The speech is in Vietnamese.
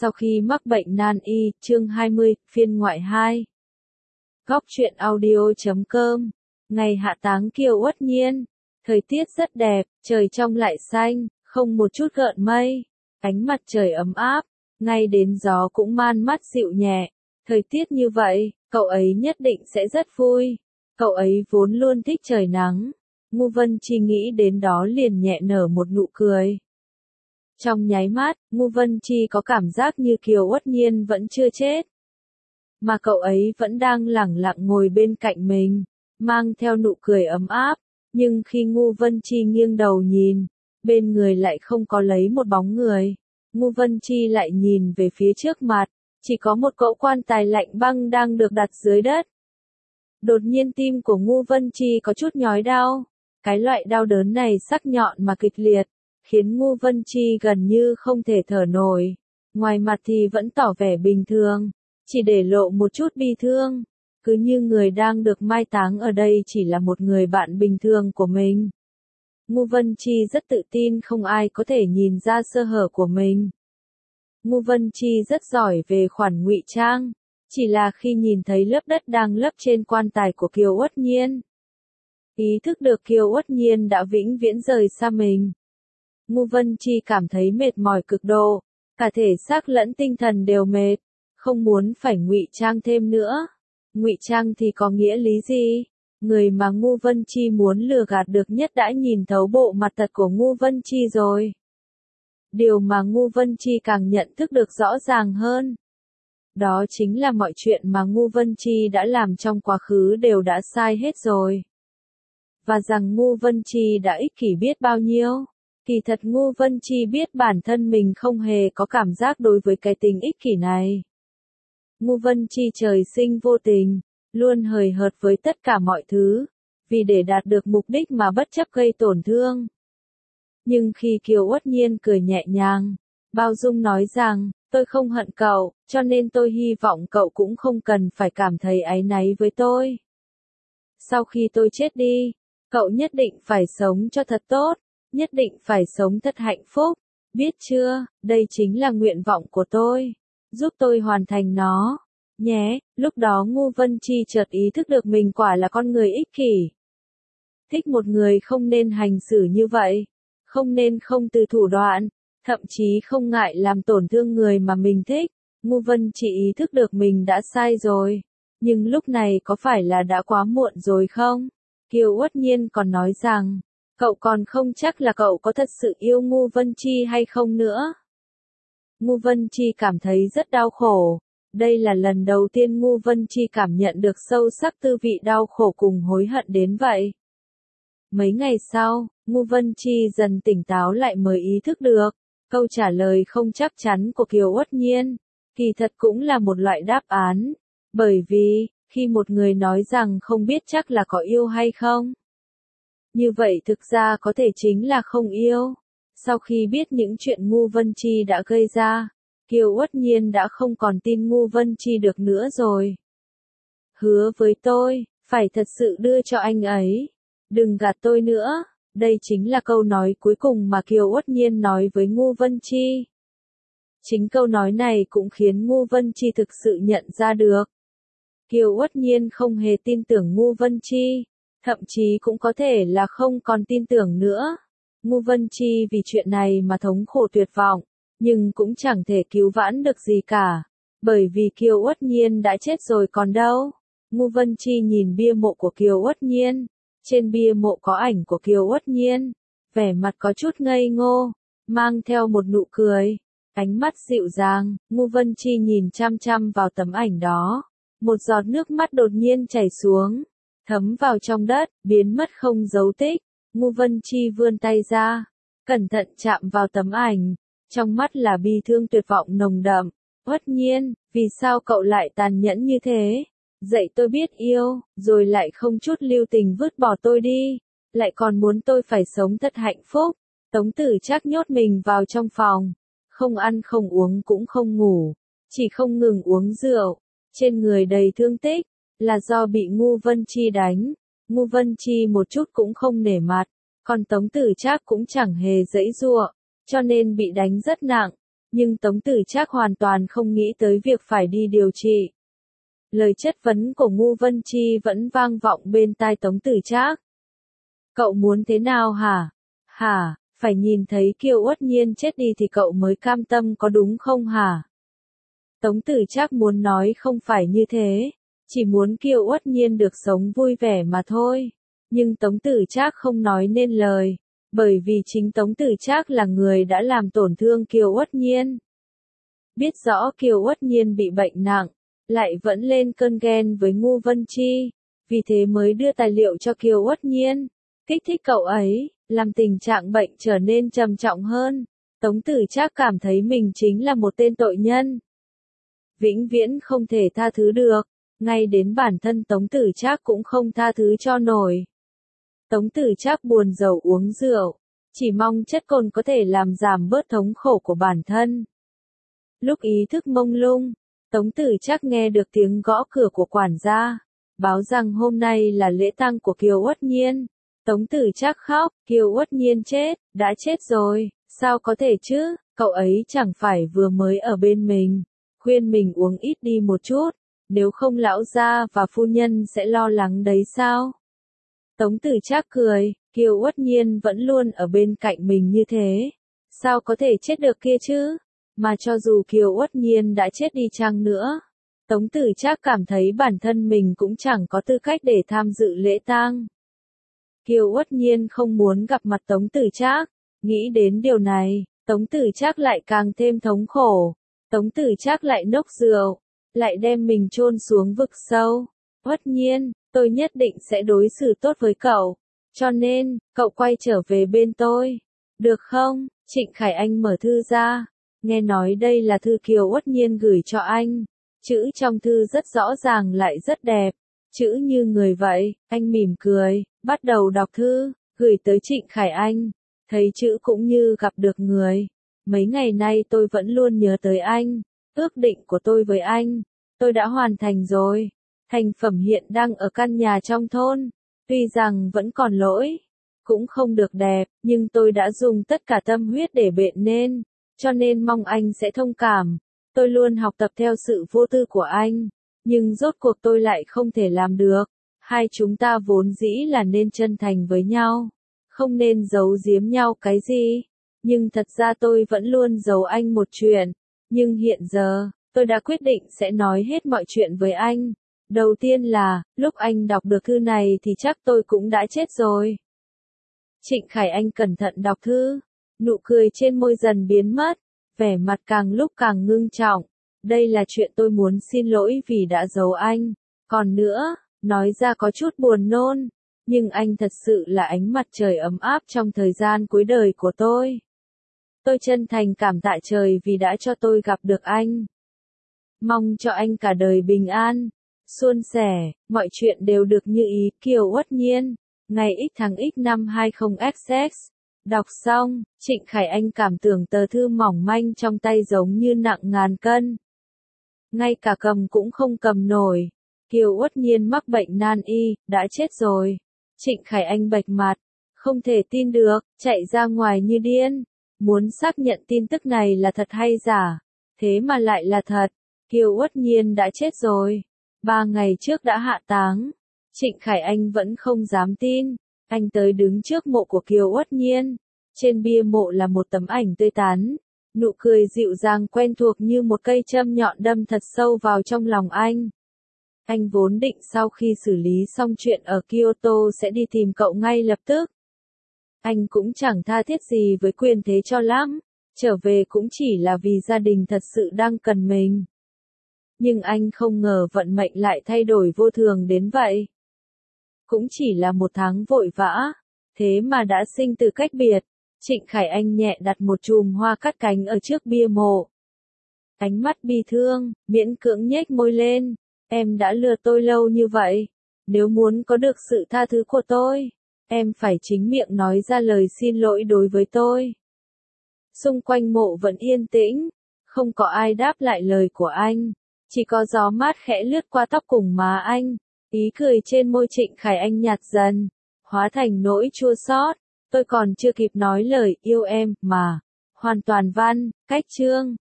Sau khi mắc bệnh nan y, chương 20, phiên ngoại 2. Góc truyện audio.com. Ngày hạ táng Kiều Uất Nhiên. Thời tiết rất đẹp, trời trong lại xanh, không một chút gợn mây. Ánh mặt trời ấm áp, ngay đến gió cũng man mát dịu nhẹ. Thời tiết như vậy, cậu ấy nhất định sẽ rất vui. Cậu ấy vốn luôn thích trời nắng. Ngu Vân Chi nghĩ đến đó liền nhẹ nở một nụ cười. Trong nháy mắt, Ngu Vân Chi có cảm giác như Kiều Uất Nhiên vẫn chưa chết. Mà cậu ấy vẫn đang lẳng lặng ngồi bên cạnh mình, mang theo nụ cười ấm áp. Nhưng khi Ngu Vân Chi nghiêng đầu nhìn, bên người lại không có lấy một bóng người. Ngu Vân Chi lại nhìn về phía trước mặt, chỉ có một cỗ quan tài lạnh băng đang được đặt dưới đất. Đột nhiên tim của Ngu Vân Chi có chút nhói đau. Cái loại đau đớn này sắc nhọn mà kịch liệt, khiến Ngu Vân Chi gần như không thể thở nổi. Ngoài mặt thì vẫn tỏ vẻ bình thường, chỉ để lộ một chút bi thương, cứ như người đang được mai táng ở đây chỉ là một người bạn bình thường của mình. Ngu Vân Chi rất tự tin không ai có thể nhìn ra sơ hở của mình. Ngu Vân Chi rất giỏi về khoản ngụy trang, chỉ là khi nhìn thấy lớp đất đang lấp trên quan tài của Kiều Uất Nhiên, ý thức được Kiều Uất Nhiên đã vĩnh viễn rời xa mình. Ngu Vân Chi cảm thấy mệt mỏi cực độ, cả thể xác lẫn tinh thần đều mệt, không muốn phải ngụy trang thêm nữa. Ngụy trang thì có nghĩa lý gì? Người mà Ngu Vân Chi muốn lừa gạt được nhất đã nhìn thấu bộ mặt thật của Ngu Vân Chi rồi. Điều mà Ngu Vân Chi càng nhận thức được rõ ràng hơn, đó chính là mọi chuyện mà Ngu Vân Chi đã làm trong quá khứ đều đã sai hết rồi. Và rằng Ngu Vân Chi đã ích kỷ biết bao nhiêu. Kỳ thật Ngu Vân Chi biết bản thân mình không hề có cảm giác đối với cái tình ích kỷ này. Ngu Vân Chi trời sinh vô tình, luôn hời hợt với tất cả mọi thứ, vì để đạt được mục đích mà bất chấp gây tổn thương. Nhưng khi Kiều Uất Nhiên cười nhẹ nhàng, bao dung nói rằng, tôi không hận cậu, cho nên tôi hy vọng cậu cũng không cần phải cảm thấy áy náy với tôi. Sau khi tôi chết đi, cậu nhất định phải sống cho thật tốt, nhất định phải sống thật hạnh phúc, biết chưa, đây chính là nguyện vọng của tôi, giúp tôi hoàn thành nó, nhé. Lúc đó Ngu Vân Chi chợt ý thức được mình quả là con người ích kỷ. Thích một người không nên hành xử như vậy, không nên không từ thủ đoạn, thậm chí không ngại làm tổn thương người mà mình thích. Ngu Vân Chi ý thức được mình đã sai rồi, nhưng lúc này có phải là đã quá muộn rồi không? Kiều Uất Nhiên còn nói rằng, cậu còn không chắc là cậu có thật sự yêu Ngu Vân Chi hay không nữa. Ngu Vân Chi cảm thấy rất đau khổ. Đây là lần đầu tiên Ngu Vân Chi cảm nhận được sâu sắc tư vị đau khổ cùng hối hận đến vậy. Mấy ngày sau, Ngu Vân Chi dần tỉnh táo lại mới ý thức được, câu trả lời không chắc chắn của Kiều Uất Nhiên, kỳ thật cũng là một loại đáp án. Bởi vì, khi một người nói rằng không biết chắc là có yêu hay không, như vậy thực ra có thể chính là không yêu. Sau khi biết những chuyện Ngu Vân Chi đã gây ra, Kiều Uất Nhiên đã không còn tin Ngu Vân Chi được nữa rồi. Hứa với tôi, phải thật sự đưa cho anh ấy. Đừng gạt tôi nữa. Đây chính là câu nói cuối cùng mà Kiều Uất Nhiên nói với Ngu Vân Chi. Chính câu nói này cũng khiến Ngu Vân Chi thực sự nhận ra được. Kiều Uất Nhiên không hề tin tưởng Ngu Vân Chi, thậm chí cũng có thể là không còn tin tưởng nữa. Ngu Vân Chi vì chuyện này mà thống khổ tuyệt vọng, nhưng cũng chẳng thể cứu vãn được gì cả, bởi vì Kiều Uất Nhiên đã chết rồi còn đâu. Ngu Vân Chi nhìn bia mộ của Kiều Uất Nhiên, trên bia mộ có ảnh của Kiều Uất Nhiên, vẻ mặt có chút ngây ngô, mang theo một nụ cười, ánh mắt dịu dàng. Ngu Vân Chi nhìn chăm chăm vào tấm ảnh đó, một giọt nước mắt đột nhiên chảy xuống, thấm vào trong đất, biến mất không dấu tích. Ngu Vân Chi vươn tay ra, cẩn thận chạm vào tấm ảnh, trong mắt là bi thương tuyệt vọng nồng đậm. Uất Nhiên, vì sao cậu lại tàn nhẫn như thế? Dạy tôi biết yêu, rồi lại không chút lưu tình vứt bỏ tôi đi, lại còn muốn tôi phải sống thật hạnh phúc. Tống Tử Trác nhốt mình vào trong phòng, không ăn không uống cũng không ngủ, chỉ không ngừng uống rượu, trên người đầy thương tích, là do bị Ngu Vân Chi đánh. Ngu Vân Chi một chút cũng không nể mặt, còn Tống Tử Trác cũng chẳng hề giãy giụa, cho nên bị đánh rất nặng. Nhưng Tống Tử Trác hoàn toàn không nghĩ tới việc phải đi điều trị. Lời chất vấn của Ngô Vân Chi vẫn vang vọng bên tai Tống Tử Trác. Cậu muốn thế nào hả? Hả, phải nhìn thấy Kiều Uất Nhiên chết đi thì cậu mới cam tâm có đúng không hả? Tống Tử Trác muốn nói không phải như thế, chỉ muốn Kiều Uất Nhiên được sống vui vẻ mà thôi. Nhưng Tống Tử Trác không nói nên lời, bởi vì chính Tống Tử Trác là người đã làm tổn thương Kiều Uất Nhiên. Biết rõ Kiều Uất Nhiên bị bệnh nặng, lại vẫn lên cơn ghen với Ngô Vân Chi, vì thế mới đưa tài liệu cho Kiều Uất Nhiên, kích thích cậu ấy, làm tình trạng bệnh trở nên trầm trọng hơn. Tống Tử Trác cảm thấy mình chính là một tên tội nhân, vĩnh viễn không thể tha thứ được, ngay đến bản thân Tống Tử Trác cũng không tha thứ cho nổi. Tống Tử Trác buồn rầu uống rượu, chỉ mong chất cồn có thể làm giảm bớt thống khổ của bản thân. Lúc ý thức mông lung, Tống Tử Trác nghe được tiếng gõ cửa của quản gia, báo rằng hôm nay là lễ tang của Kiều Uất Nhiên. Tống Tử Trác khóc, Kiều Uất Nhiên chết, đã chết rồi, sao có thể chứ, cậu ấy chẳng phải vừa mới ở bên mình, khuyên mình uống ít đi một chút, nếu không lão gia và phu nhân sẽ lo lắng đấy sao? Tống Tử Trác cười, Kiều Uất Nhiên vẫn luôn ở bên cạnh mình như thế, sao có thể chết được kia chứ? Mà cho dù Kiều Uất Nhiên đã chết đi chăng nữa, Tống Tử Trác cảm thấy bản thân mình cũng chẳng có tư cách để tham dự lễ tang. Kiều Uất Nhiên không muốn gặp mặt Tống Tử Trác, nghĩ đến điều này, Tống Tử Trác lại càng thêm thống khổ. Tống Tử Trác lại nốc rượu, lại đem mình chôn xuống vực sâu. Uất Nhiên, tôi nhất định sẽ đối xử tốt với cậu, cho nên, cậu quay trở về bên tôi, được không? Trịnh Khải Anh mở thư ra, nghe nói đây là thư Kiều Uất Nhiên gửi cho anh, chữ trong thư rất rõ ràng lại rất đẹp, chữ như người vậy. Anh mỉm cười, bắt đầu đọc thư, gửi tới Trịnh Khải Anh, thấy chữ cũng như gặp được người. Mấy ngày nay tôi vẫn luôn nhớ tới anh, ước định của tôi với anh, tôi đã hoàn thành rồi. Thành phẩm hiện đang ở căn nhà trong thôn, tuy rằng vẫn còn lỗi, cũng không được đẹp, nhưng tôi đã dùng tất cả tâm huyết để bện nên, cho nên mong anh sẽ thông cảm. Tôi luôn học tập theo sự vô tư của anh, nhưng rốt cuộc tôi lại không thể làm được. Hai chúng ta vốn dĩ là nên chân thành với nhau, không nên giấu giếm nhau cái gì. Nhưng thật ra tôi vẫn luôn giấu anh một chuyện, nhưng hiện giờ, tôi đã quyết định sẽ nói hết mọi chuyện với anh. Đầu tiên là, lúc anh đọc được thư này thì chắc tôi cũng đã chết rồi. Trịnh Khải Anh cẩn thận đọc thư, nụ cười trên môi dần biến mất, vẻ mặt càng lúc càng ngưng trọng. Đây là chuyện tôi muốn xin lỗi vì đã giấu anh. Còn nữa, nói ra có chút buồn nôn, nhưng anh thật sự là ánh mặt trời ấm áp trong thời gian cuối đời của tôi. Tôi chân thành cảm tạ trời vì đã cho tôi gặp được anh. Mong cho anh cả đời bình an, suôn sẻ, mọi chuyện đều được như ý. Kiều Uất Nhiên, ngày X tháng X năm 20XX. Đọc xong, Trịnh Khải Anh cảm tưởng tờ thư mỏng manh trong tay giống như nặng ngàn cân. Ngay cả cầm cũng không cầm nổi. Kiều Uất Nhiên mắc bệnh nan y, đã chết rồi. Trịnh Khải Anh bệch mặt, không thể tin được, chạy ra ngoài như điên. Muốn xác nhận tin tức này là thật hay giả, thế mà lại là thật. Kiều Uất Nhiên đã chết rồi. 3 ngày trước đã hạ táng. Trịnh Khải Anh vẫn không dám tin. Anh tới đứng trước mộ của Kiều Uất Nhiên. Trên bia mộ là một tấm ảnh tươi tắn. Nụ cười dịu dàng quen thuộc như một cây châm nhọn đâm thật sâu vào trong lòng anh. Anh vốn định sau khi xử lý xong chuyện ở Kyoto sẽ đi tìm cậu ngay lập tức. Anh cũng chẳng tha thiết gì với quyền thế cho lắm. Trở về cũng chỉ là vì gia đình thật sự đang cần mình. Nhưng anh không ngờ vận mệnh lại thay đổi vô thường đến vậy. Cũng chỉ là một tháng vội vã, thế mà đã sinh từ cách biệt. Trịnh Khải Anh nhẹ đặt một chùm hoa cắt cánh ở trước bia mộ. Ánh mắt bi thương, miễn cưỡng nhếch môi lên. Em đã lừa tôi lâu như vậy. Nếu muốn có được sự tha thứ của tôi, em phải chính miệng nói ra lời xin lỗi đối với tôi. Xung quanh mộ vẫn yên tĩnh, không có ai đáp lại lời của anh. Chỉ có gió mát khẽ lướt qua tóc cùng má anh. Ý cười trên môi Trịnh Khải Anh nhạt dần, hóa thành nỗi chua xót. Tôi còn chưa kịp nói lời yêu em mà. Hoàn toàn văn, cách chương.